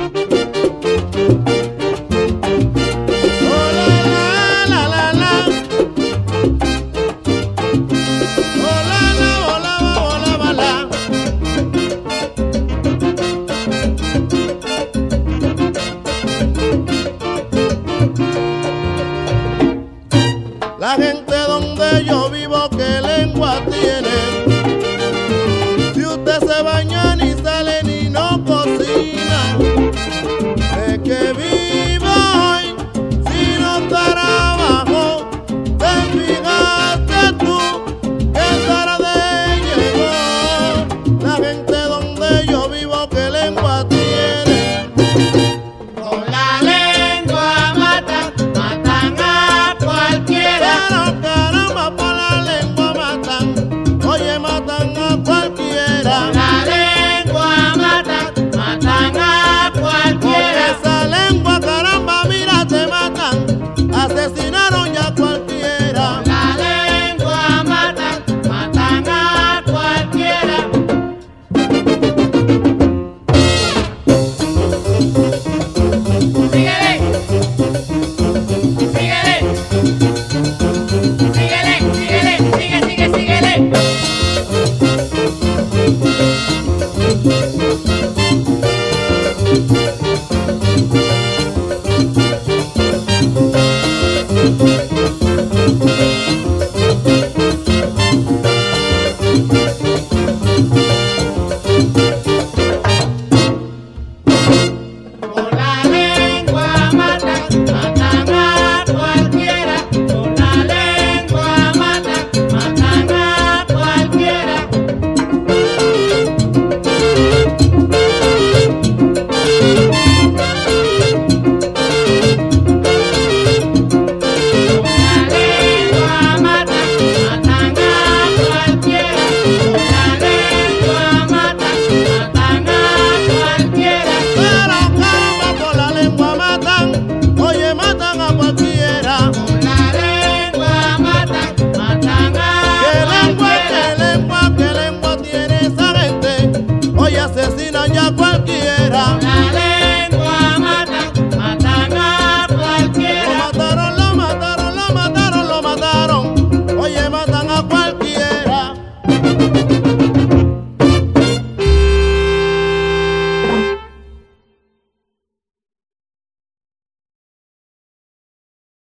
La gente donde yo vivo, ¿qué lengua tiene? Si usted se baña ni sale ni no cocina, ¿de qué vive hoy si no trabajo? ¿Te fijaste tú que tarde llegó? La gente donde yo vivo, ¿qué lengua tiene? Con la lengua matan, matan a cualquiera. Pero caramba, por la lengua matan, oye, matan a cualquiera. Con la lengua matan, matan a Con cualquiera. esa lengua, caramba, mira, te matan, asesinaron ya a cualquiera. Con la lengua matan, matan a cualquiera. Síguele, síguele, síguele, síguele, sigue, síguele.